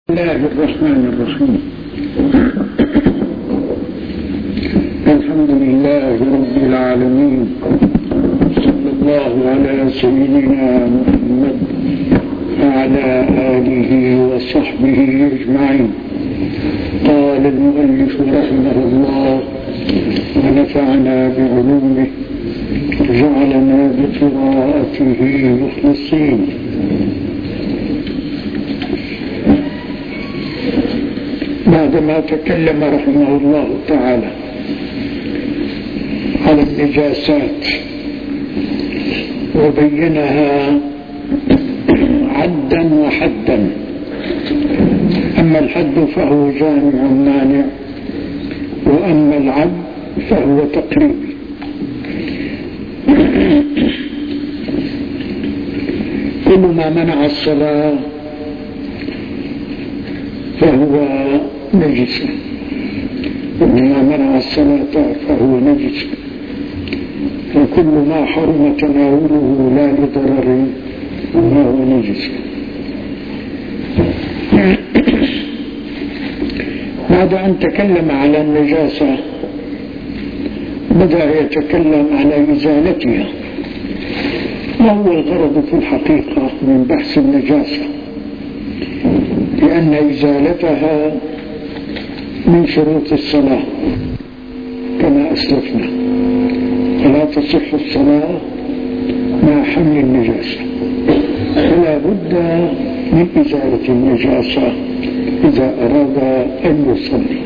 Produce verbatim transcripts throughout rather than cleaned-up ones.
بسم الله الرحمن الرحيم. الحمد لله رب العالمين، صلى الله على سيدنا محمد وعلى آله وصحبه أجمعين. قال المؤلف رحمه الله ونفعنا بعلومه جعلنا بقراءته مخلصين. بعدما تكلم رحمه الله تعالى على النجاسات وبينها عدا وحدا، أما الحد فهو جامع مانع، وأما العد فهو تقريبي. كل ما منع الصلاة فهو نجس، وما منع الصلاة فهو نجس، وكل ما حرم تناوله لا لضرر فهو نجس. بعد أن تكلم على النجاسة بدأ يتكلم على إزالتها، وهو الغرض في الحقيقة من بحث النجاسة، لأن إزالتها من شروط الصلاة كما أسلفنا، فلا تصح الصلاة مع حمل النجاسة، فلا بد من إزالة النجاسة إذا أراد أن يصلي.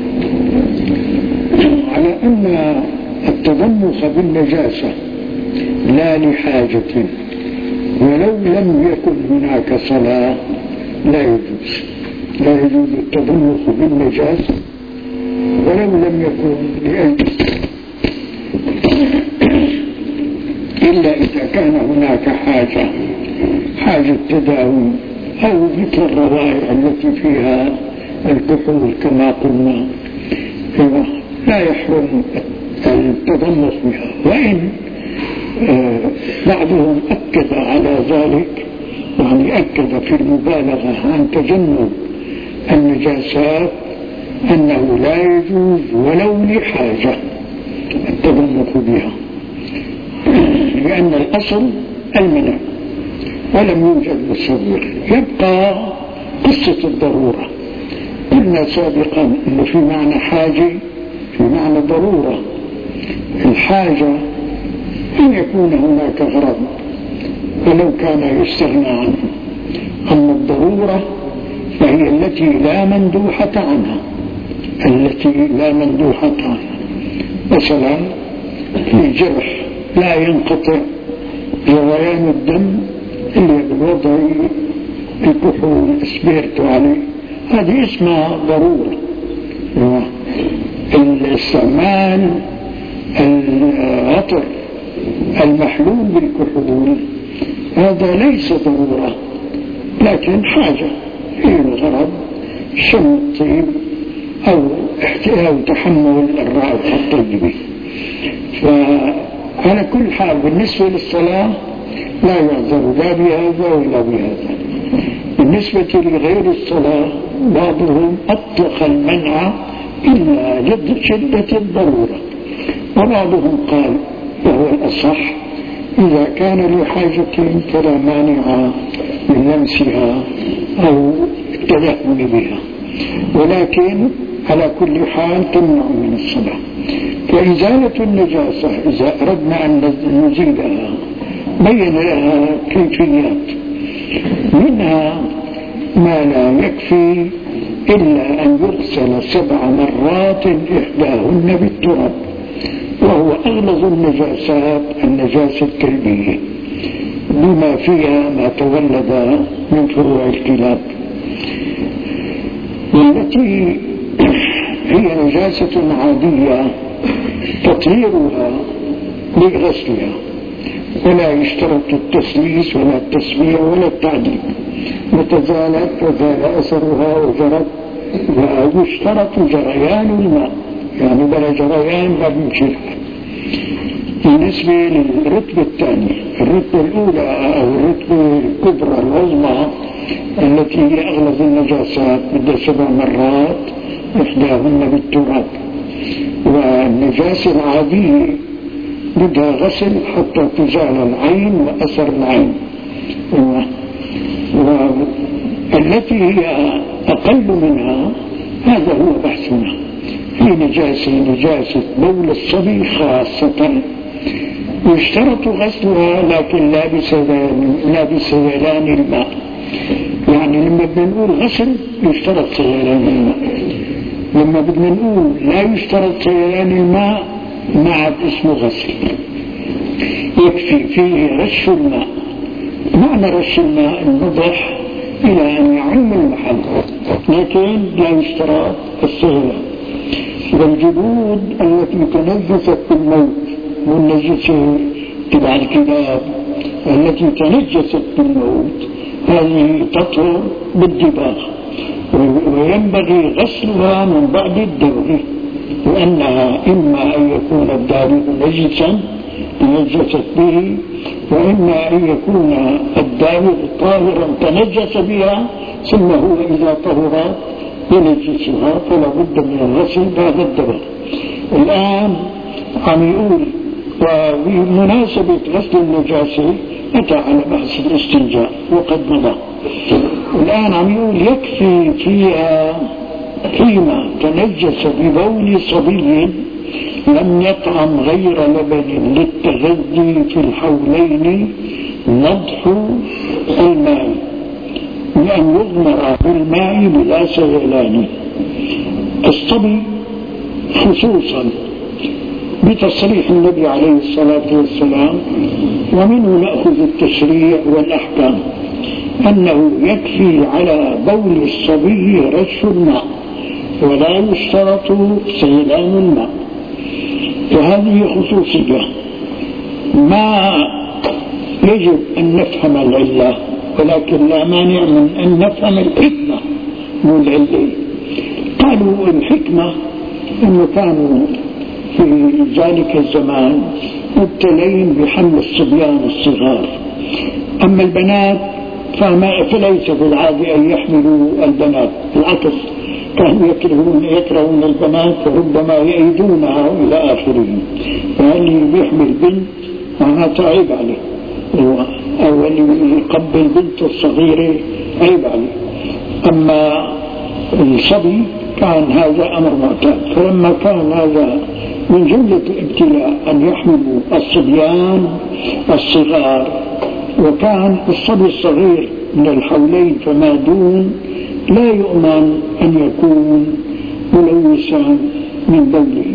على أن التضمخ بالنجاسة لا لحاجة ولو لم يكن هناك صلاة لا يجوز، لا يجوز التضمخ بالنجاسة ولو لم يكن لأجل، إلا إذا كان هناك حاجة حاجة تداوي، أو مثل الروائع التي فيها الكحول كما قلنا لا يحرم التضمخ بها. وإن بعضهم أكد على ذلك، يعني أكد في المبالغة عن تجنب النجاسات أنه لا يجوز ولو لحاجة التضمخ بها، لأن الأصل المنع ولم يوجد مصور. يبقى قصة الضرورة. قلنا سابقا أنه في معنى حاجة في معنى ضرورة. الحاجة أن يكون هناك غرض ولو كان يستغنى عنه، أما الضرورة فهي التي لا مندوحة عنها، التي لا مندوحة عنها. مثلا في جرح لا ينقطع جريان الدم إلا بوضع الكحول اسبرت عليه، هذه اسمها ضرورة. الاستعمال العطر المحلول بالكحول هذا ليس ضرورة، لكن حاجة هي الغرض شم الطيب أو احتياج تحمل الرائحة الطيبة. فعلى كل حال بالنسبة للصلاة لا يعذر لا بهذا ولا بهذا. بالنسبة لغير الصلاة بعضهم أطلق المنع إلا لشدة الضرورة، وبعضهم قال وهو الأصح إذا كان لحاجة فلا مانع من لمسها أو التدخل بها، ولكن على كل حال تمنع من الصلاة. فإزالة النجاسة إذا أردنا أن نزيلها بين لها كيفيات، منها ما لا يكفي إلا أن يغسل سبع مرات إحداهن بالتراب، وهو أغلظ النجاسات النجاسة الكلبية بما فيها ما تولد من فروع الكلاب، والتي هي نجاسة عادية تطهيرها بغسلها، ولا يشترط التسليس ولا التسميع ولا التعديل، وتزالت وزال أثرها وجرت، ويشترط جريان الماء، يعني بلا جريان لا بنشيلها. بالنسبة للرتبة الثانية، الرتبة الأولى أو الرتبة الكبرى العظمى التي هي أغلظ النجاسات بدها سبع مرات، إحداهن بالتراب. والنجاسة العادية بدها غسل حتى تزال العين وأثر العين. والتي هي أقل منها هذا هو بحثنا. في نجاسة نجاسة بول الصبي خاصة يشترط غسلها لكن لا بسيلان لا بسيلان الماء. يعني لما بدنا نقول غسل يشترط سيلان الماء، لما بدنا نقول لا يشترط سيلان الماء ما عاد اسمه غسل، يكفي فيه رش الماء. معنى رش الماء النضح إلى أن يعم المحل، لكن لا يشترط السيلان. والجلود التي تنجست بالموت والنجسة تبع الكلاب التي تنجست بالموت هذه تطهر بالدباغ، وينبغي غسلها من بعد الدبغ، لأنها إما أن يكون الدابغ نجسا تنجست به، وإما أن يكون الدابغ طاهرا تنجس بها ثم هو إذا طهرت ينجسها، فلا بد من الغسل بعد الدبغ. الآن عم يقول وبمناسبة غسل النجاسة أتى على بحث الاستنجاء وقد مضى. الآن عم يقول يكفي فيها حين تنجس ببول صبي لم يطعم غير لبن للتغذي في الحولين نضح الماء، بأن يغمر بالماء بلا سيلان. الصبي خصوصا بتصريح النبي عليه الصلاة والسلام، ومنه نأخذ التشريع والأحكام، أنه يكفي على بول الصبي رش الماء ولا يشترط سيلان الماء. وهذه خصوصية ما يجب أن نفهم العلة، ولكن لا مانع من أن نفهم الحكمة مو العلة. قالوا الحكمة أنه كانوا في ذلك الزمان مبتلين بحمل الصبيان الصغار، أما البنات فما فليس في العادة أن يحملوا البنات، بالعكس كانوا يكرهون يكرهون البنات وربما يأيدونها إلى آخره، فاللي بيحمل بنت معناتها عيب عليه، أو اللي يقبل بنت الصغيرة عيب عليه. أما الصبي كان هذا أمر معتاد، فلما كان هذا من جملة الابتلاء أن يحملوا الصبيان الصغار، وكان الصبي الصغير من الحولين فما دون لا يؤمن أن يكون ملوثا من بوله.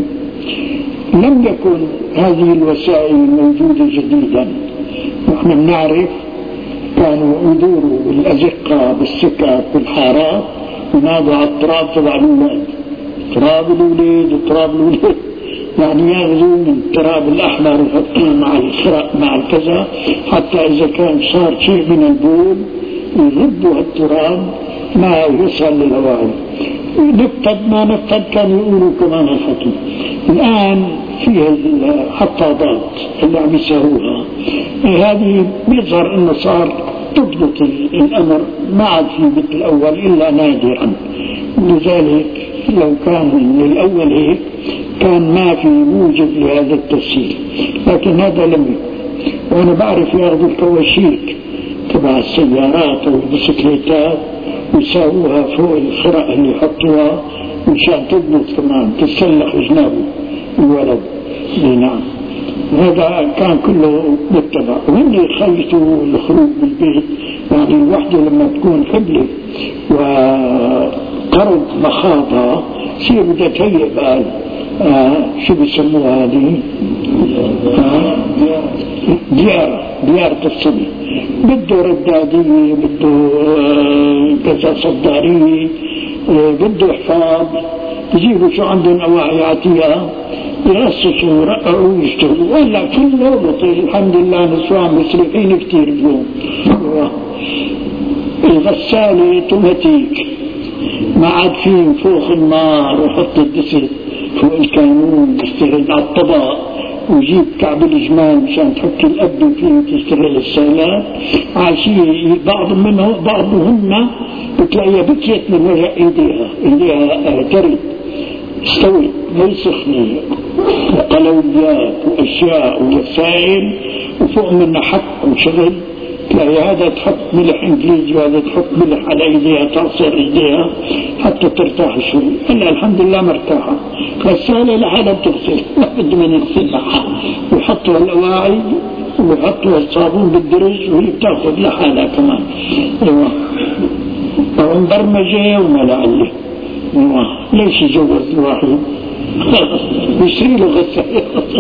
لم يكن هذه الوسائل موجودة جديدا، نحن بنعرف كانوا يدوروا بالأزقة بالسكك بالحارات ونادوا على التراب تبع الأولاد، تراب الأولاد تراب الأولاد، يعني ياخذوا من التراب الأحمر ويحطوه مع الخرق مع الكذا، حتى إذا كان صار شيء من البول يغبوا التراب ما يوصل للهواء. نفتد ما نفتد كانوا يقولوا كمان الحكي. الآن فيها الحطابات اللي عم يساووها هذه بيظهر انه صار تضبط الامر، ما عاد في مثل الاول الا نادرا. لذلك لو كان من الاول هيك كان ما في موجب لهذا التسهيل، لكن هذا لم يكن. وانا بعرف ياخذوا الكواشيك تبع السيارات او البسكليتات ويساووها فوق الخرق اللي يحطوها مشان تضبط كمان تسلخ جنابه الولد. نعم هذا كان كله متبع. وهم يخلطوا الخروج بالبيت، يعني الوحدة لما تكون حبلة وقرض مخاضة سير بدها تهيئ بقى آه شو بيسموها هذه آه ديارة ديارة الصبي، بده ردادية بده كذا صدارية بده حفاظ، يجيبوا شو عندهم أواعي عتيقة يرصصوا ورقعوا ويشتغلوا، ولا كله بطيء. الحمد لله نسوان مسرحين كتير اليوم. الغسالة توماتيك ما عاد فيه فوق النار وحط الدسر فوق الكانون يشتغل على الطبق ويجيب كعب الجمال مشان تحط الأب فيه وتشتغل السيلات. عشية بعض منه بعضهن بتلاقيها بكيت من وجه ايديها، ايديها ترد استوت ما يسخني، وقلويات واشياء ووسائل وفوق منها حق وشغل. تلاقي هذا تحط ملح انجليزي وهذا تحط ملح على ايديها تعصر ايديها حتى ترتاح شوي. انا الحمد لله مرتاحه. غساله لحالها بتغسل ما بده من يغسل معها، ويحطوا الاواعي ويحطوا الصابون بالدرج وهي بتاخذ لحالها كمان. ايوه ومبرمجه وما لعله. ايوه ليش يجوز الواحد؟ يشتري له غسالة.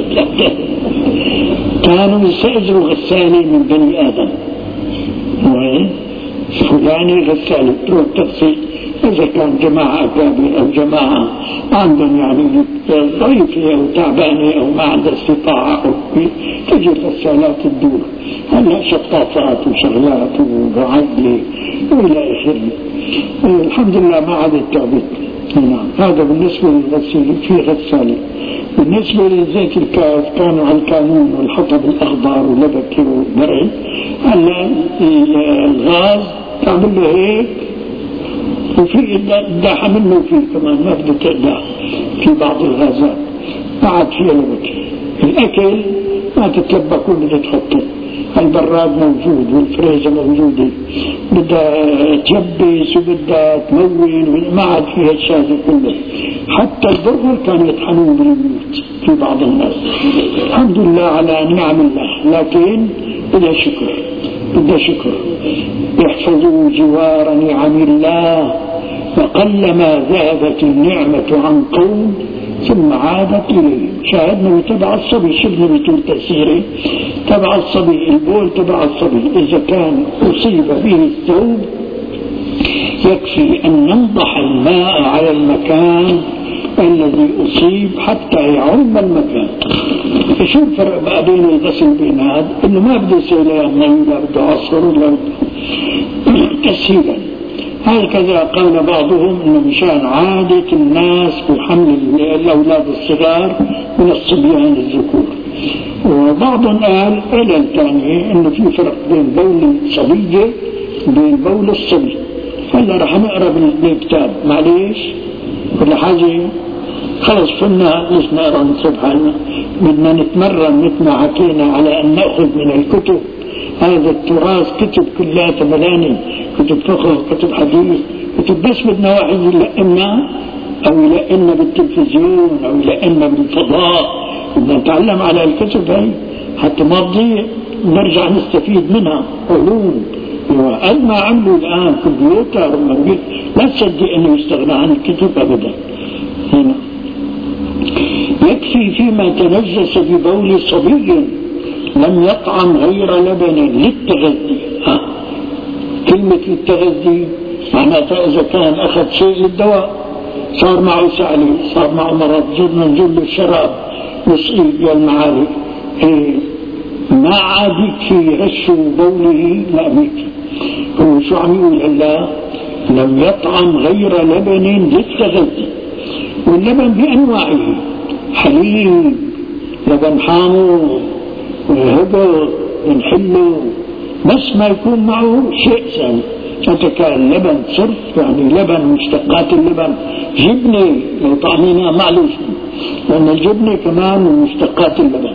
كانوا يستأجروا غسالة من بني آدم، وين فلاني غسالة تروح تغسل. إذا كان جماعة أكابر أو جماعة عندهم يعني ضعيفة أو تعبانة أو ما عندها استطاعة أو تجي غسالات الدور. هلا شطافات وشغلات وعدلة وإلى آخره. الحمد لله ما عاد تعبت. نعم هذا بالنسبة للغسيل. في غسالة بالنسبة لزيت الكاس كانوا على الكانون والحطب الأخضر ولبكي وبرد. هلا الغاز تعمل له هيك وفي إداحة منه فيه كمان ما بدك تقدح في بعض الغازات ما عاد فيها لبكي. الأكل ما تتلبكوا بدك تحطه. البراد موجود والفريزة موجودة، بدها تلبس وبدها تمون ما عاد فيها الشيء كله. حتى البرغل كانوا يطحنون بالبيوت في بعض الناس. الحمد لله على نعم الله، لكن بدها شكر بدها شكر. يحفظوا جوار نعم الله، فقلما ذهبت النعمة عن قوم ثم عادت إليه. شاهدنا تبع الصبي شبه بتقول تأثيره تبع الصبي، البول تبع الصبي إذا كان أصيب به الثوب يكفي أن ننضح الماء على المكان الذي أصيب حتى يعم المكان. شو الفرق بقى بين الغسل بين هذا؟ إنه ما بده يصير له مي لا بده عصر ولا تسهيلا. هكذا قال بعضهم انه مشان عادة الناس بحمل الاولاد الصغار من الصبيان الذكور. وبعضهم قال علل ثانية انه في فرق بين بول الصبية وبين بول الصبي. هلا رح نقرا بالكتاب معليش كل حاجة خلص فلنا مش نقرا من سبحانه. بدنا نتمرن مثل ما حكينا على ان ناخذ من الكتب. هذا التراث كتب كلها ملاني، كتب فقه كتب حديث كتب، بس بدنا واحد يلقنا او يلقنا بالتلفزيون او يلقنا بالفضاء. بدنا نتعلم على الكتب هاي حتى ما تضيع نرجع نستفيد منها علوم. وقد ما عملوا الان كمبيوتر لا تصدق انه يستغنى عن الكتب ابدا. هنا يكفي فيما تنجس ببول صبي لم يطعم غير لبن للتغذي. ها. كلمة للتغذي معناتها إذا كان أخذ شيء للدواء صار معه سعلي صار معه مرض جبنا نجيب له الشراب يسقي بالمعارف. إيه ما عاد يكفي رشه بوله لا بيكفي. هو شو عم يقول هلا؟ لم يطعم غير لبن للتغذي. واللبن بأنواعه حليب لبن حامض وهبط ونحله بس ما يكون معه شيء ثاني. حتى كان لبن صرف يعني لبن مشتقات اللبن جبنة لو طعمينها معلوش لأن الجبنة كمان من مشتقات اللبن.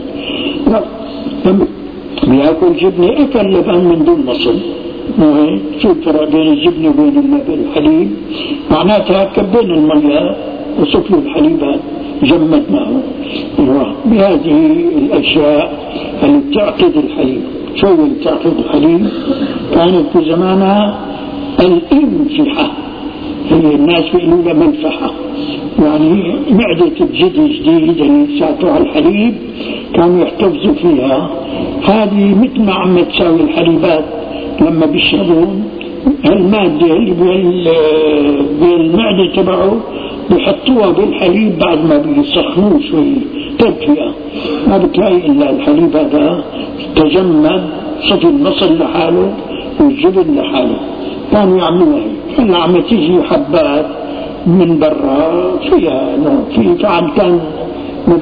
بياكل جبنة أكل لبن من دون مصل. شو الفرق بين الجبنة وبين اللبن الحليب؟ معناتها كبين المياه وصفلوا الحليب جمد معه. بهذه الأشياء اللي بتعقد الحليب. شو اللي بتعقد الحليب؟ كانت في زمانها الانفحة. هي الناس بيقولوا لها ملفحة يعني معدة الجدي جديد اللي ساعتوا على الحليب كانوا يحتفظوا فيها. هذه مثل ما عم تساوي الحليبات لما بيشربون المادة اللي بالمعدة تبعه بيحطوها بالحليب بعد ما بيسخنوه شوي تدفئة. ما بتلاقي إلا الحليب هذا تجمد صفي المصل لحاله والجبن لحاله كانوا يعملوها هيك. هلا عم تيجي حبات من برا فيها في فعل كان نبات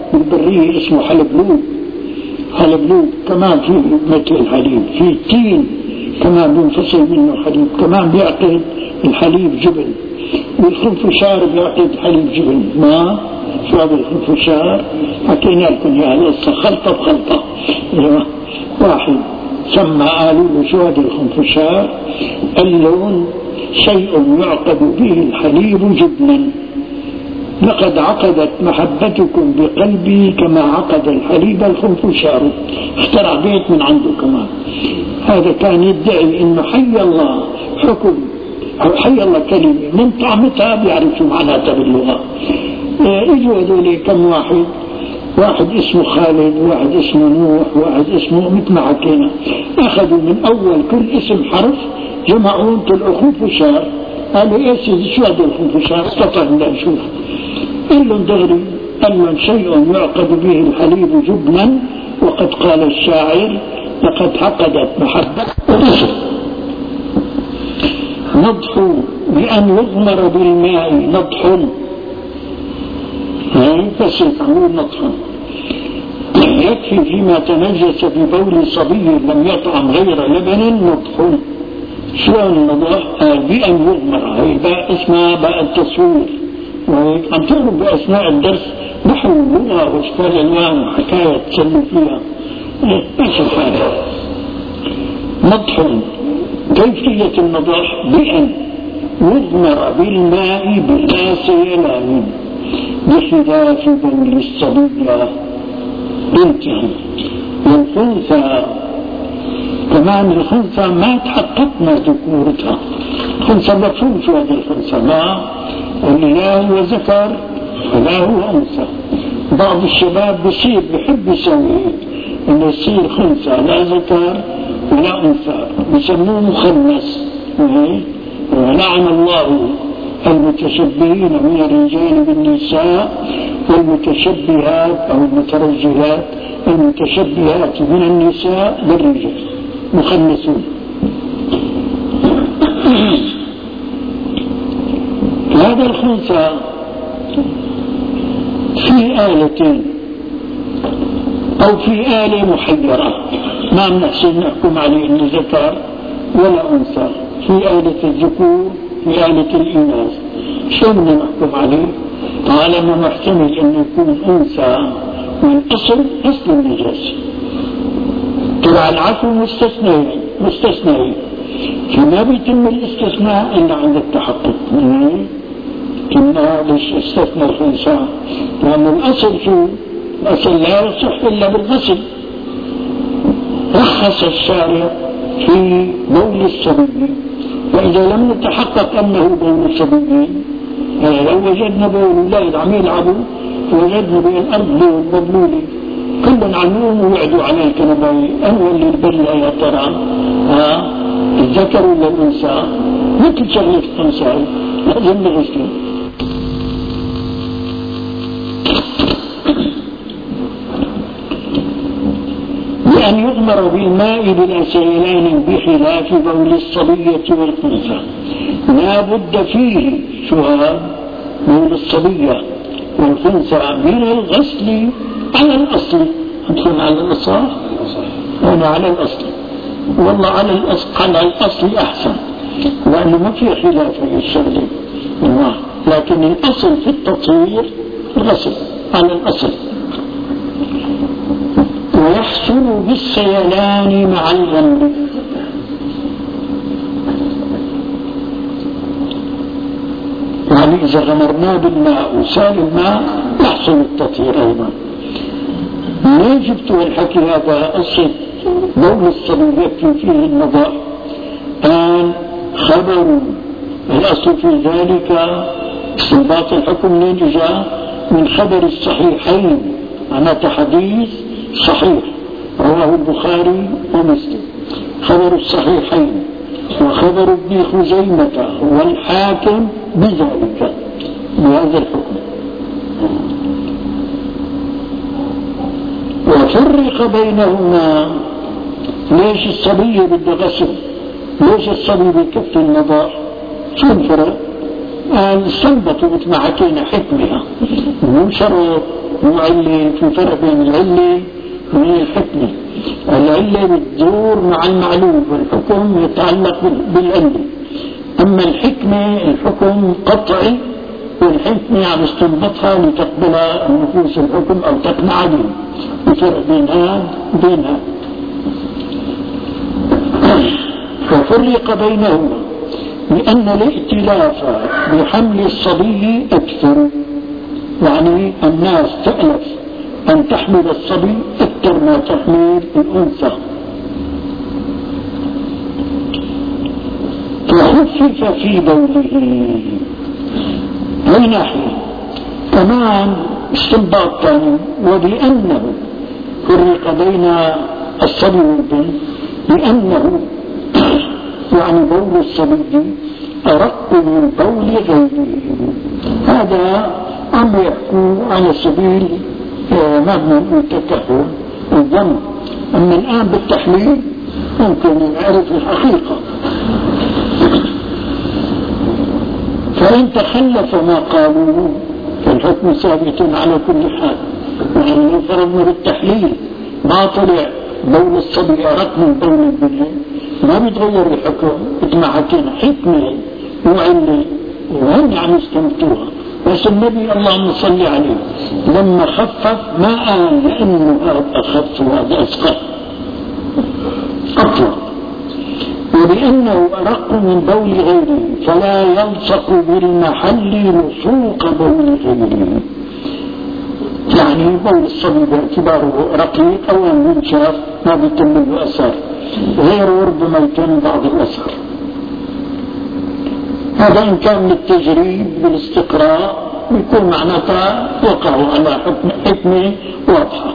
بالبرية اسمه حلبلوب، حلبلوب كمان في مثل الحليب، في التين كمان بينفصل منه حليب، كمان بيعقد الحليب جبن، والخنفشار بيعقد حليب جبن. ما شو هذا الخنفشار؟ حكينا لكم يا القصة خلطة بخلطة. واحد سمى قالوا له شو هذا الخنفشار؟ اللون شيء يعقد به الحليب جبنا، لقد عقدت محبتكم بقلبي كما عقد الحليب الخنفشار. اخترع بيت من عنده كمان. هذا كان يدعي انه حي الله حكم او حي الله كلمة من طعمتها بيعرفوا معناتها باللغة. اجوا هذول كم واحد، واحد اسمه خالد، واحد اسمه نوح، واحد اسمه مثل ما حكينا، اخذوا من اول كل اسم حرف جمعون طلعوا خنفشار. قالوا ايش شو هذا الخنفشار؟ استطعنا نشوف. قال لهم دغري، قال لهم شيء يعقد به الحليب جبنا، وقد قال الشاعر لقد عقدت محبة ورسل نضح بأن يغمر بالماء نضح. بس يفعلون نضح يكفي فيما تنجس ببول صبي لم يطعم غير لبن نضح. شلون النضح؟ بأن يغمر، هي باء اسمها باء التصوير. عم تعرف بأثناء الدرس نحو اللغة واشكال الوان وحكاية تسلوا فيها ايش الحالة. نضح كيفية النضح بأن يغمر بالماء بلا سيلان بخلاف بول الصبية. انتهي. والخنثى كمان الخنثى ما تحققنا ذكورتها. الخنثى مفهوم شو هذا الخنثى؟ ما اللي لا هو ذكر ولا هو أنثى. بعض الشباب بصير بحب يسوي انه يصير خنثى لا ذكر ولا أنثى، بسموه مخنث. ولعن الله المتشبهين من الرجال بالنساء والمتشبهات أو المترجلات المتشبهات من النساء بالرجال مخنثون. هذا الخنثى في آلتين أو في آلة محيرة، ما بنحسن نحكم عليه إنه ذكر ولا أنثى. في آلة الذكور في آلة الإناث، شو بدنا نحكم عليه؟ طالما محتمل إنه يكون أنثى والأصل أصل النجاسة. طبعا العفو مستثنى مستثنى فما بيتم الاستثناء إلا عند التحقق. كنا ليش استثنى الخنثى؟ لأن الأصل شو؟ الأصل لا يصح إلا بالغسل. رخص الشارع في بول الصبي، وإذا لم نتحقق أنه بول الصبي، لو وجدنا بول أولاد عم يلعبوا ووجدنا بالأرض بول مبلولي كلهم علوم ويعدوا عليه الكنباي، أول اللي البلة يا ترى ها الذكر ولا الأنثى؟ مثل شغلة الخنثى لازم نغسله. بأن يغمر بالماء بلا سيلان بخلاف بول الصبية والخنثى. لا بد فيه شو هذا بول الصبية والخنثى من الغسل على الأصل. أدخل على الأصل وأنا على الأصل، والله على الأصل على الأصل أحسن لأنه ما في خلاف في الشغل، لكن الأصل في التطهير الغسل على الأصل. ويحصل بالسيلان مع الغمر. يعني إذا غمرناه بالماء وسال الماء يحصل التطهير أيضا. ليه جبتوا الحكي هذا؟ قصة بول الصبي يكفي فيه النظر. الآن خبروا الأصل في ذلك استنباط الحكم منين جاء؟ من خبر الصحيحين، معناته حديث صحيح رواه البخاري ومسلم. خبر الصحيحين وخبر ابن خزيمة والحاكم بذلك بهذا الحكم. وفرق بينهما. ليش الصبي بده غسل؟ ليش الصبي بكف النضاح؟ شو الفرق؟ استنبطوا مثل ما حكينا حكمها، مو شرط مو علة، في فرق بين العلة وبين الحكمة. العلة بتدور مع المعلوم والحكم يتعلق بالعلة، أما الحكمة الحكم قطعي والحكمة عم استنبطها لتقبل النفوس الحكم أو تقنع به، بفرق بينها وبينها. وفرق بينهما لأن الائتلاف بحمل الصبي أكثر، يعني الناس تألف أن تحمل الصبي أكثر ما تحمل الأنثى، فخفف في بوله. من ناحية كمان استنباط ثاني، وبأنه فرق بين الصبي والبنت لأنه يعني بول الصبي أرق من بول غيره. هذا عم يحكوا على سبيل مبنى التكهن الظن، أما الآن بالتحليل ممكن نعرف الحقيقة. فإن تخلف ما قالوه فالحكم ثابت على كل حال. يعني لو فرضنا بالتحليل ما طلع بول الصبي أرق من بول البنت ما بيتغير الحكم، مثل ما حكينا حكمة وعلة وهم يعني استمتوها. بس النبي اللهم صل عليه لما خفف ما قال لأنه هذا أخف وهذا أسقط أطلق، وبأنه أرق من بول غيره فلا يلصق بالمحل لصوق بول غيره. يعني بول الصبي باعتباره رقيق أو منشاف ما بيكمل له أثر، غيره ربما يكون بعض الأثر. هذا إن كان للتجريب بالاستقراء يكون معناتها وقعوا على حكم حكمة واضحة.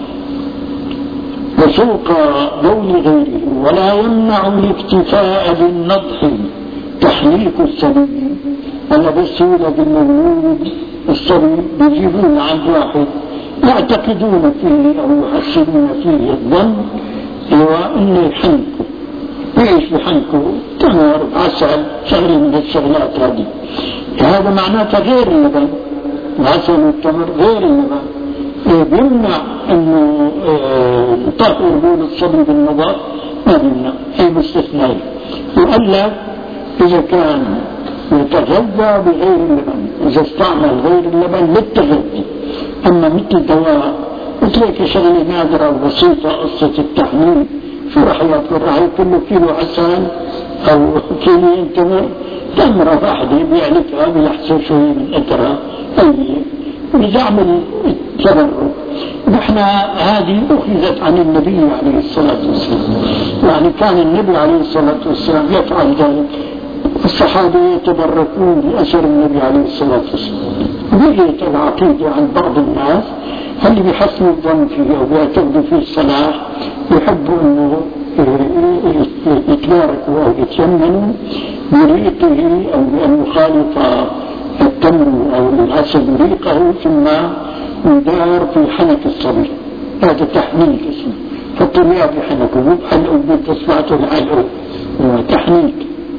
وسوق بول غيره ولا يمنع الاكتفاء بالنضح تحريك الصبي. أنا بس يولد المولود الصبي بيجيبون عند واحد يعتقدون فيه أو يحسنون فيه الظن هو إنه يحنكه، ايش بحنكه؟ تمر، عسل، شغله من الشغلات هذه. هذا معناته غير اللبن، العسل والتمر غير اللبن. بيمنع انه طهر بول الصبي بالنظر، ما بيمنع، هي مستثناء. وقال لك اذا كان يتغذى بغير اللبن، اذا استعمل غير اللبن للتغذي. اما مثل دواء مثل شغله نادره وبسيطه، قصه التحميل شو راح ياكل؟ راح ياكل له كيلو عسل او كيلين تمر، تمره واحده بيعلقها بيحصل شوي من اثرها طيب ويعمل التبرك. نحن هذه اخذت عن النبي عليه الصلاه والسلام، يعني كان النبي عليه الصلاه والسلام يفعل ذلك، الصحابه يتبركون باثر النبي عليه الصلاه والسلام. بقيت العقيده عن بعض الناس اللي بيحسنوا الظن فيه او بيعتقدوا فيه الصلاح، يحبوا انه يتباركوا او يتيمنوا بريقه او بان يخالط التمر او العسل ريقه ثم يدار في حنك الصبي. هذا تحنيك اسمه، حطوا لها بحنكه مو بحلقه بتصبعته لحلقه، تحنيك.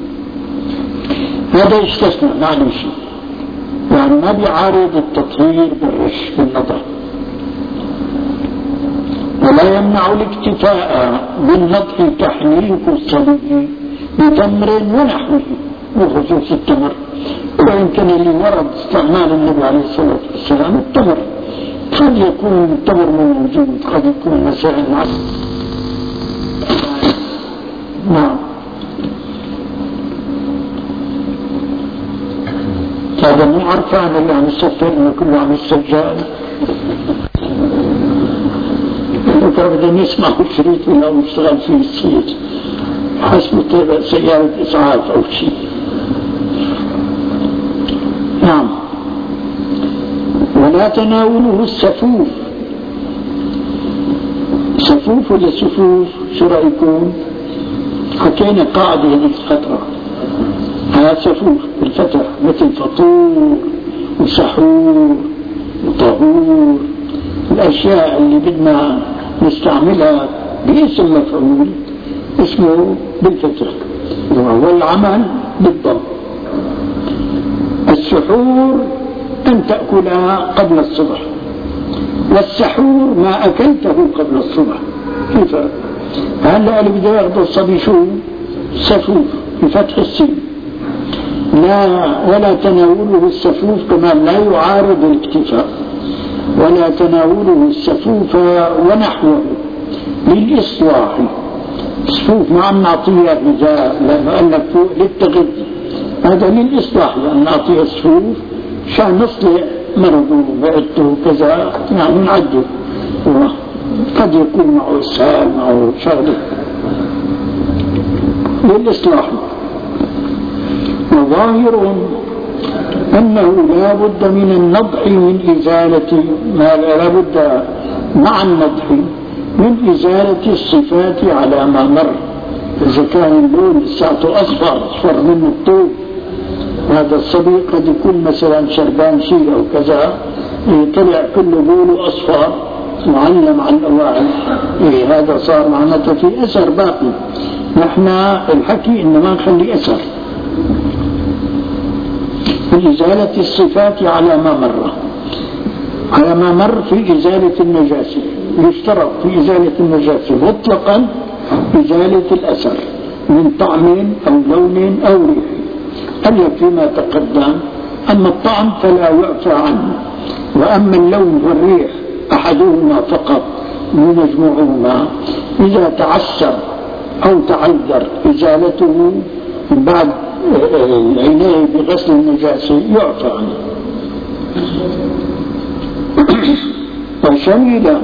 هذا يستثنى معلش، يعني ما بيعارض التطهير بالرش بالنظر. ولا يمنع الاكتفاء بالنضح تحنيك الصبي بتمر ونحوه بخصوص التمر. ويمكن اللي ورد استعمال النبي عليه الصلاة والسلام التمر، قد يكون التمر موجود، قد يكون مساء العصر. نعم هذا مو عرفان اللي عم يصفر انه كله عم يسجل وكان يسمع الشريط ولا يشتغل فيه الصيت حسب سيارة إسعاف أو شيء. نعم. ولا تناوله السفوف. سفوف ولا سفوف شو رأيكم؟ حكينا قاعدة هذه الفترة، هذا سفوف بالفتح مثل فطور وسحور وطهور، الأشياء اللي بدنا نستعملها باسم مفعول اسمه بالفتح والعمل بالضم. السحور أن تأكلها قبل الصبح، والسحور ما أكلته قبل الصبح. كيف؟ هلا اللي بده ياخذ الصبي شو؟ سفوف بفتح السين، لا ولا تناوله السفوف كمان لا يعارض الاكتفاء، ولا تناوله السفوف ونحوه للإصلاح. السفوف ما عم نعطيها غذاء، لأنه قال لك فوق للتغذية، هذا للإصلاح، لأن نعطيها السفوف عشان نصلح مرضه وبعدته وكذا، يعني نعدل، قد يكون معه إسهال معه شغله للإصلاح. وظاهر أنه لا بد من النضح من إزالة ما لا بد مع النضح من إزالة الصفات على ما مر. إذا كان اللون لساته أصفر أصفر منه الطوب، هذا الصبي قد يكون مثلا شربان شيء أو كذا، طلع كله بوله أصفر معلم على الأواعي، إيه هذا صار معناته في أثر باقي. نحن الحكي إنما نخلي أثر في إزالة الصفات على ما مر، على ما مر في إزالة النجاسة. يشترط في إزالة النجاسة مطلقا إزالة الأثر من طعم أو لون أو ريح. قال فيما تقدم أما الطعم فلا يعفى عنه، وأما اللون والريح أحدهما فقط من مجموعهما إذا تعسر أو تعذر إزالته بعد العناية بغسل النجاسة يعفى عنه. وشمل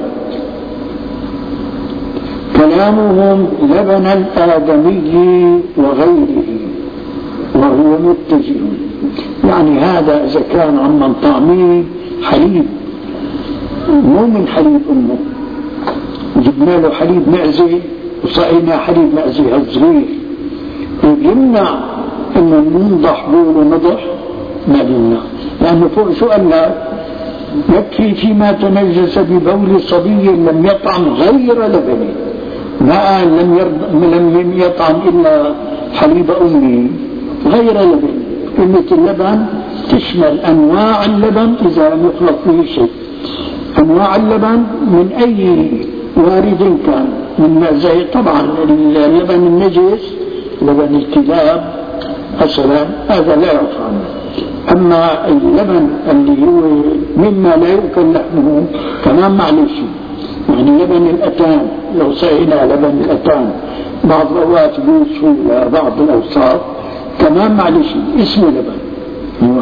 كلامهم لبن الآدمي وغيره وهو متجه، يعني هذا إذا كان عمن طعمه حليب مو من حليب أمه، جبنا له حليب معزة وصقينا حليب معزة هالصغير، يمنع انه ننضح بوله نضح؟ ما بيمنع، لانه فوق شو قال لك؟ يكفي فيما تنجس ببول صبي لم يطعم غير لبنه، ما قال لم يرض لم يطعم الا حليب امه غير لبن. كلمة اللبن تشمل انواع اللبن اذا لم يخلط فيه شيء، انواع اللبن من اي وارد كان، من زي طبعا اللبن النجس لبن الكلاب مثلا هذا لا يعرف عنه. اما اللبن اللي هو مما لا يؤكل لحمه كمان معلش، يعني لبن الاتان لو سقينا لبن الاتان بعض الاوقات يوصفوا لبعض الاوصاف كمان معلش اسمه لبن.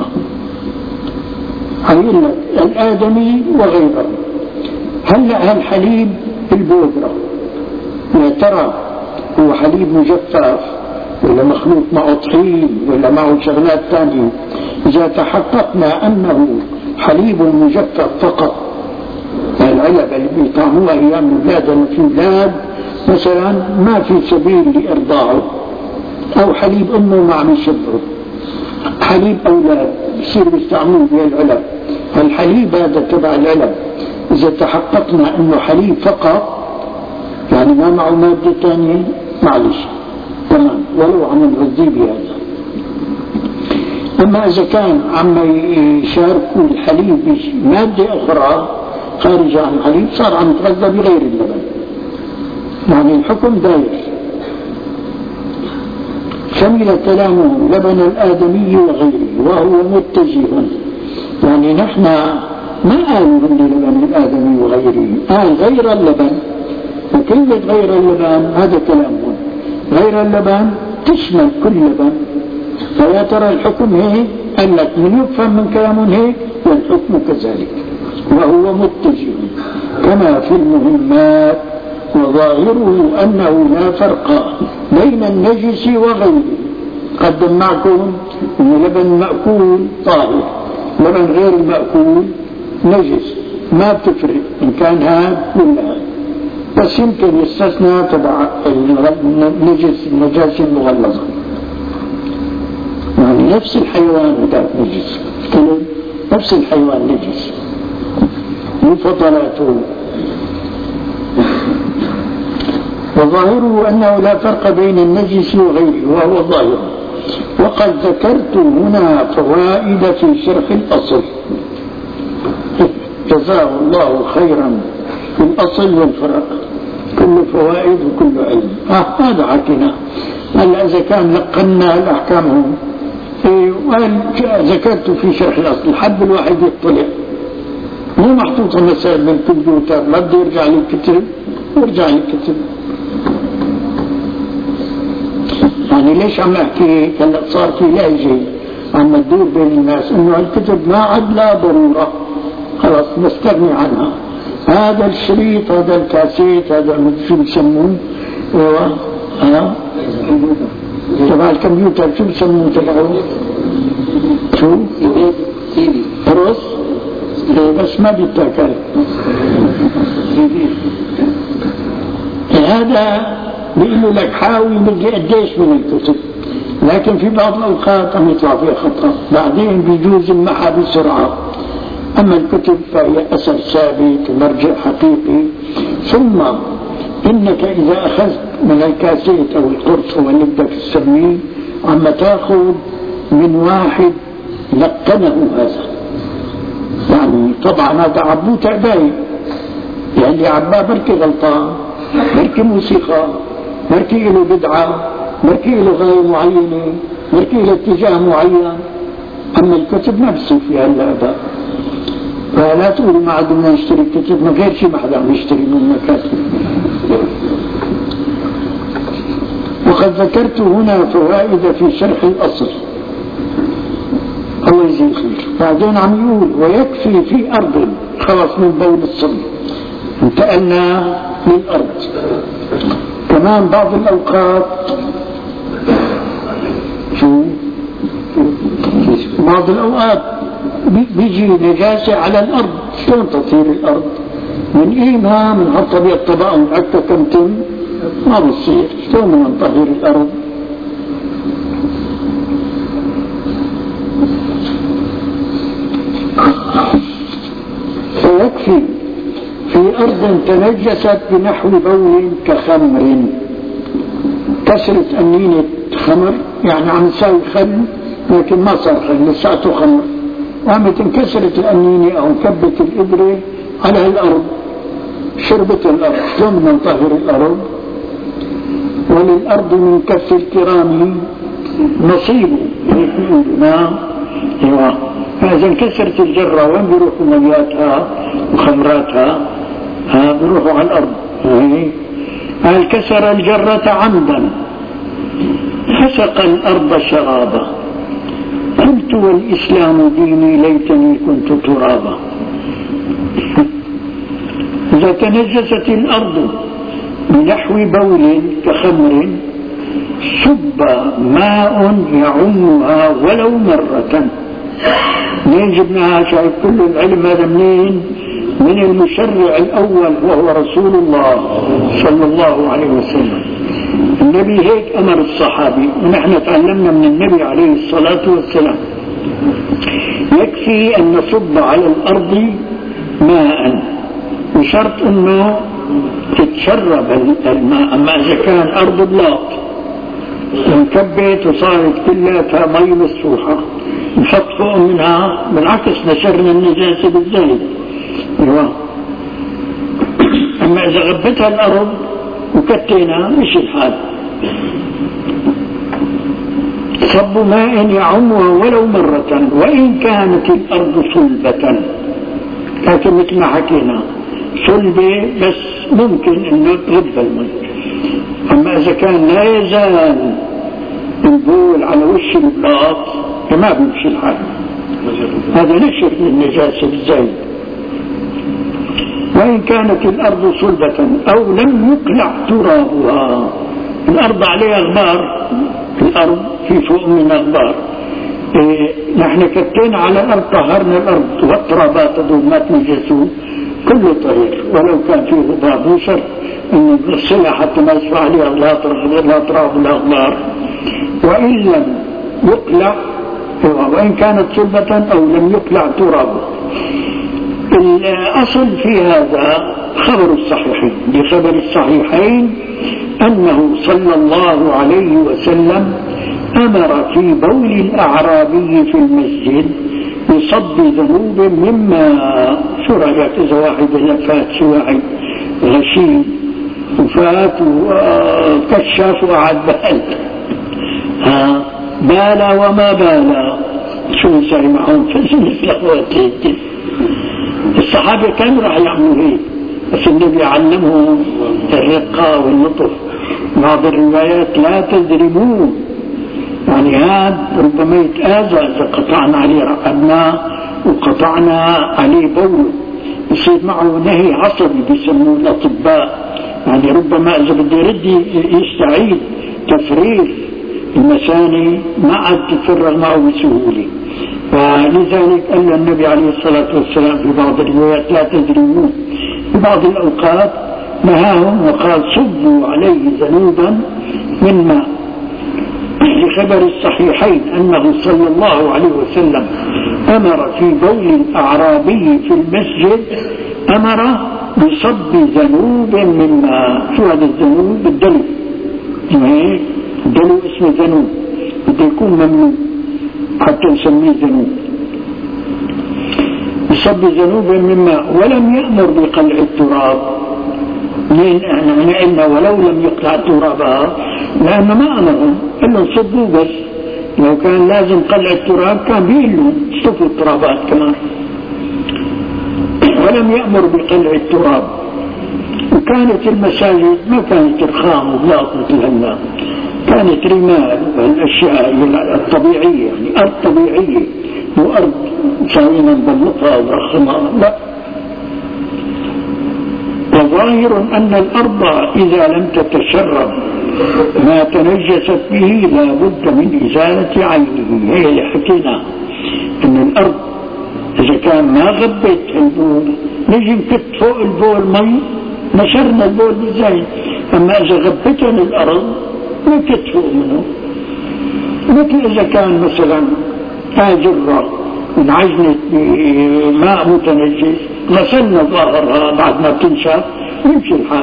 هيقول لك الادمي وغيره. هلا هالحليب البودرة يا ترى هو حليب مجفف ولا مخلوط معه طحين ولا معه شغلات ثانية؟ إذا تحققنا أنه حليب مجفف فقط، العلب اللي بيطعموها أيام الولادة في بلاد مثلا ما في سبيل لإرضاعه، أو حليب أمه ما عم يشبره، حليب أولاد بصير بيستعملوه بهالعلب، الحليب هذا تبع العلب إذا تحققنا أنه حليب فقط يعني ما معه مادة ثانية معلش تمام ولو عم نغذيه بهذا. أما إذا كان عم يشاركوا الحليب بمادة أخرى خارجة عن الحليب صار عم يتغذى بغير اللبن، يعني الحكم داير. شمل كلامه لبن الآدمي وغيره وهو متجه، يعني نحن ما قالوا هن لبن الآدمي وغيره، قال غير اللبن، وكلمة غير اللبن هذا كلامهم، غير اللبن تشمل كل لبن. فيا ترى الحكم هيك؟ قال لك من يفهم من كلامهم هيك والحكم كذلك، وهو متجه كما في المهمات. وظاهره أنه لا فرق بين النجس وغيره. قدم معكم أن لبن مأكول طاهر، لبن غير المأكول نجس، ما بتفرق إن كان هذا ولا هذا، بس يمكن يستثنى تبع النجس النجاسة المغلظة، يعني نفس الحيوان هذا نجس، نفس الحيوان نجس مفضلاته. وظاهره أنه لا فرق بين النجس وغيره وهو ظاهر، وقد ذكرت هنا فوائد في شرح الأصل، جزاه الله خيرا، في الأصل والفرع كل فوائد وكل علم. آه هذا حكينا. هلا إذا كان لقنا الأحكام هم إيه، ذكرت في شرح الأصل حب الواحد يطلع، مو محطوطة مسائل بالكمبيوتر، ما بده يرجع للكتب ويرجع للكتب. يعني ليش عم احكي هلا صار في لهجة عم تدور بين الناس انه الكتب ما عاد لا ضرورة، خلاص نستغني عنها. هذا الشريط، هذا الكاسيت، هذا شو بسموه؟ ايوه ها تبع الكمبيوتر شو بسموه تبعه؟ شو؟ رص؟ بس ما بيتاكل. هذا بيقولوا لك حاول بدي قديش من الكتب، لكن في بعض الأوقات عم يطلع فيها خطأ، بعدين بيجوز المحى بسرعة. أما الكتب فهي أثر ثابت ومرجع حقيقي. ثم إنك إذا أخذت من الكاسيت أو القرص أو اللي بدك تسميه عم تاخذ من واحد لقنه هذا، يعني طبعا هذا عبوه تعباي، يعني عباه بركي غلطان، بركي موسيقى، بركي له بدعة، بركي له غاية معينة، بركي له اتجاه معين. أما الكتب نفسه في هاللعبة، فلا تقولوا ما عاد بدنا نشتري كتب، من غير شيء ما حدا عم يشتري من مكاتب. وقد ذكرت هنا فوائد في شرح الأصل، الله يجزيه خير. بعدين عم يقول ويكفي في أرض، خلص من بول الصبي انتقلنا للأرض. كمان بعض الأوقات شو بعض الأوقات بيجي نجاسة على الأرض. شلون تطهير الأرض؟ من إيمها من حط بيها الطبق وعدتها كم تم ما بصير. شلون من نطهر الأرض؟ فيكفي في أرض تنجست بنحو بول كخمر، كسرت أنينة خمر، يعني عم يساوي خل لكن ما صار خل لساته خمر، وعمت انكسرت الأنينة أو انكبت الإبرة على الأرض، شربت الأرض. شلون بدنا نطهر الأرض؟ وللأرض من كف الكرام نصيب، هيك نعم ايوه. فإذا انكسرت الجرة وين بيروحوا مياتها وخمراتها؟ ها بيروحوا على الأرض. قال كسر الجرة عمدا فسق الأرض شرابا، قلت والإسلام ديني ليتني كنت ترابا. إذا تنجست الأرض بنحو بول كخمر صب ماء يعمها ولو مرة. منين جبناها؟ شايف كل العلم هذا منين؟ من المشرع الأول وهو رسول الله صلى الله عليه وسلم. النبي هيك أمر الصحابي، ونحن تعلمنا من النبي عليه الصلاة والسلام يكفي أن نصب على الأرض ماء بشرط أنه تتشرب الماء. أما إذا كان أرض بلاط انكبت وصارت كلها مي مسفوحة نحط فوق منها، بالعكس نشرنا النجاسة بالزايد. ايوه. اما اذا غبتها الارض وكتينا مش الحال. صب ماء يعمها ولو مرة وان كانت الارض صلبة، لكن مثل ما حكينا صلبة بس ممكن انه تغب الماء. اما اذا كان لا يزال البول على وش البلاط فما بيمشي الحال، هذا نشر للنجاسة بالزايد. وإن كانت الأرض صلبة أو لم يقلع ترابها، الأرض عليها غبار، الأرض في فوق من غبار. إيه نحن كتين على الأرض طهرنا الأرض والترابات هذول ما تنجسوا كله طهير، ولو كان فيه غبار مو شرط إنه نغسلها حتى ما يصفى عليها لا تراب ولا غبار. وإن لم يقلع، وإن كانت صلبة أو لم يقلع ترابها. الأصل في هذا خبر الصحيحين، بخبر الصحيحين أنه صلى الله عليه وسلم أمر في بول الأعرابي في المسجد بصب ذنوب مما شو رأيك إذا واحد لفات شو واحد غشيم وفات وكشاف وقعد بال ها بالا وما بالا شو يسوي معهم في الصحابة كانوا راح يعملوا هيك بس النبي علمهم الرقة واللطف. بعض الروايات لا تضربوه يعني هذا ربما يتآذى إذا قطعنا عليه رقبناه وقطعنا عليه بوله يصير معه نهي عصبي بيسموه الأطباء يعني ربما إذا بده يرد يستعيد تفريغ المثاني ما عاد تتفرغ معه بسهولة. فلذلك قال النبي عليه الصلاة والسلام في بعض الروايات لا تضربوه. في بعض الأوقات نهاهم وقال صبوا عليه ذنوبا من ماء. لخبر الصحيحين أنه صلى الله عليه وسلم أمر في بول الأعرابي في المسجد أمر بصب ذنوب من ماء. شو هذا الذنوب؟ الدلو. الدلو اسمه ذنوب بده يكون ممنوع حتى نسميه ذنوب. بصب ذنوب من ماء ولم يأمر بقلع التراب. لين احنا قلنا ولو لم يقطع ترابها لأنه ما أمرهم إنه صبوا بس. لو كان لازم قلع التراب كان بيقولوا صفوا الترابات كمان. ولم يأمر بقلع التراب. وكانت المساجد ما كانت رخام وبلاط مثل هلا، كانت رمال والأشياء الطبيعية يعني أرض طبيعية مو أرض سوينا نبلطها ورخمها لا. وظاهر أن الأرض إذا لم تتشرب ما تنجست به لا بد من إزالة عينه. هي اللي حكينا أن الأرض إذا كان ما غبت البول نجي نكت فوق البول مي نشرنا البول بزين. أما إذا غبتها الأرض ما كت فوق منه. مثل إذا كان مثلا تاجرة انعجنت بماء متنجس غسلنا ظاهرها بعد ما بتنشف يمشي الحال.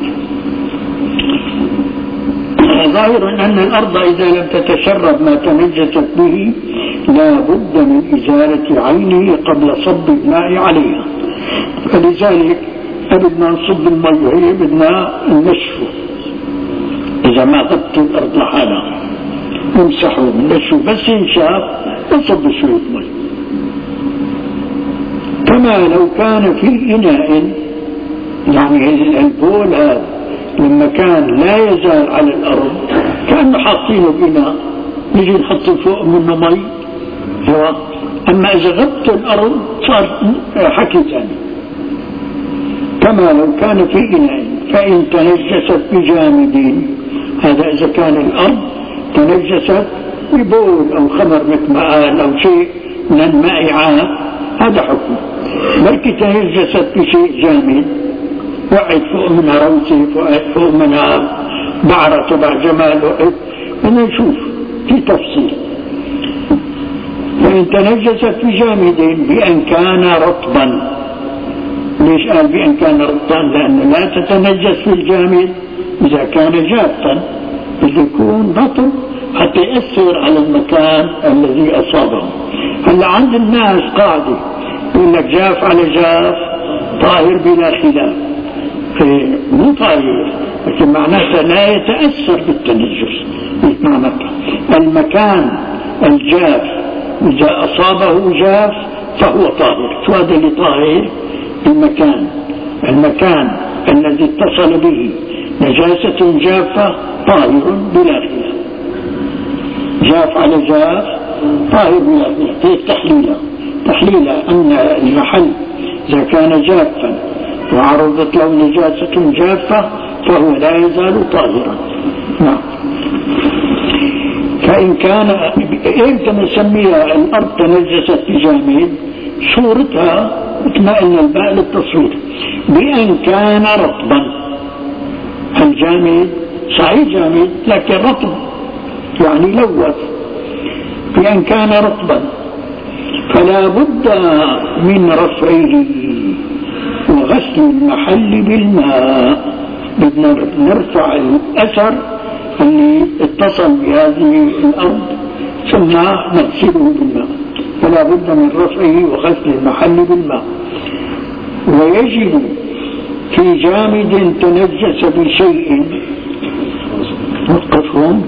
ظاهر أن الأرض إذا لم تتشرب ما تنجست به لا بد من إزالة عينه قبل صب الماء عليها. فلذلك قبل ما نصب الماء هي بدنا ننشفه. إذا ما غطت الأرض لحالها نمسحه ننشفه بس ينشاف نصب شوية ماء. كما لو كان في إناء يعني البول هذا لما كان لا يزال على الأرض كأنه حاطينه بإناء نجي نحط فوق منه مي. أما إذا غطت الأرض صار حكي ثاني. كما لو كان في إناء فإن تنجست بجامد، هذا إذا كان الأرض تنجست ببول أو خمر مثل ما قال أو شيء من المائعات هذا حكم. بلكي تنجست بشيء جامد وقعت فوق منها روسي وقعت فوق منها بعرة تبع جمال وقعت ونشوف في تفصيل. فإن تنجست بجامد بأن كان رطبا. ليش قال بأن كان رطبا؟ لأنه لا تتنجس في الجامد إذا كان جافا بده يكون رطب حتى يأثر على المكان الذي أصابه. هلا عند الناس قاعدة يقول لك جاف على جاف طاهر بلا خلاف. مو طاهر لكن معناته لا يتأثر بالتنجس. معناته المكان الجاف إذا أصابه جاف فهو طاهر. شو هذا اللي طاهر؟ المكان المكان الذي اتصل به نجاسة جافة طاهر بلا خلاف. جاف على جاف طاهر بلا خلاف. هي تحليلة تحليلة أن المحل إذا كان جافا وعرضت له نجاسة جافة فهو لا يزال طاهرا. نعم. فإن كان إمتى نسميها الأرض تنجست بجامد؟ صورتها اطمئن الباء للتصوير بأن كان رطبا. الجامد صحيح جامد لكن رطب يعني لوث. بأن كان رطبا فلا بد من رفعه وغسل المحل بالماء. بدنا نرفع الأثر اللي اتصل بهذه الأرض ثم نغسله بالماء، فلا بد من رفعه وغسل المحل بالماء. ويجب في جامد تنجس بشيء، وقفهم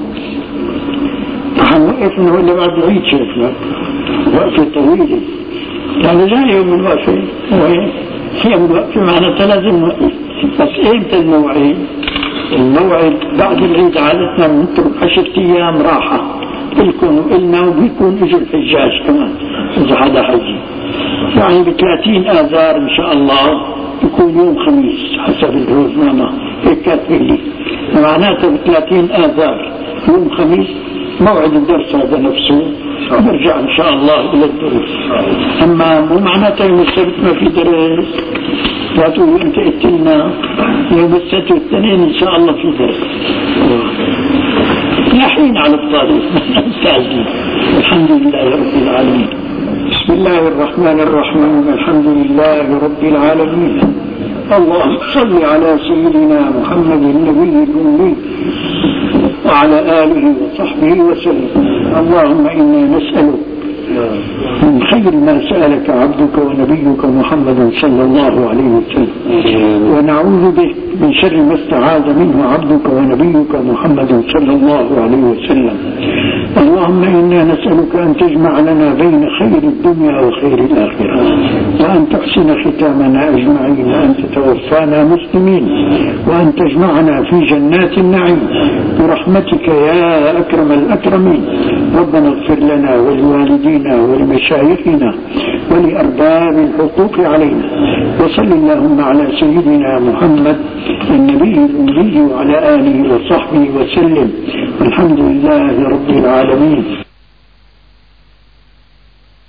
وقفنا ولا بعد عيد شيخنا وقفة طويلة، يعني لا يوم الوقفة يوم الوقفة معناتها لازم نوقف، بس ايمتى الموعد؟ الموعد بعد العيد عادتنا بنترك عشرة ايام راحة لكم وإلنا، وبيكون اجوا الحجاج كمان اذا حدا حجي، يعني بثلاثين آذار ان شاء الله يكون يوم خميس حسب الروزنامة هيك كاتبين لي، معناته بثلاثين آذار يوم خميس موعد الدرس هذا نفسه، ونرجع ان شاء الله الى الدروس. اما مو معناته يوم السبت ما في درس، لا تقول انت قلت لنا يوم السبت والاثنين ان شاء الله في درس، يحين على الطالب مستعجلين. الحمد لله رب العالمين. بسم الله الرحمن الرحيم. الحمد لله رب العالمين. اللهم صل على سيدنا محمد النبي الأمي وعلى آله وصحبه وسلم. اللهم إنا نسألك من خير ما سألك عبدك ونبيك محمد صلى الله عليه وسلم، ونعوذ به من شر ما استعاذ منه عبدك ونبيك محمد صلى الله عليه وسلم. اللهم إنا نسألك أن تجمع لنا بين خير الدنيا وخير الآخرة، وأن تحسن ختامنا أجمعين، وأن تتوفانا مسلمين، وأن تجمعنا في جنات النعيم برحمتك يا أكرم الأكرمين. ربنا اغفر لنا ولوالدينا ولمشايخنا ولأرباب الحقوق علينا، وصل اللهم على سيدنا محمد النبي الأمي وعلى آله وصحبه وسلم. الحمد لله رب العالمين.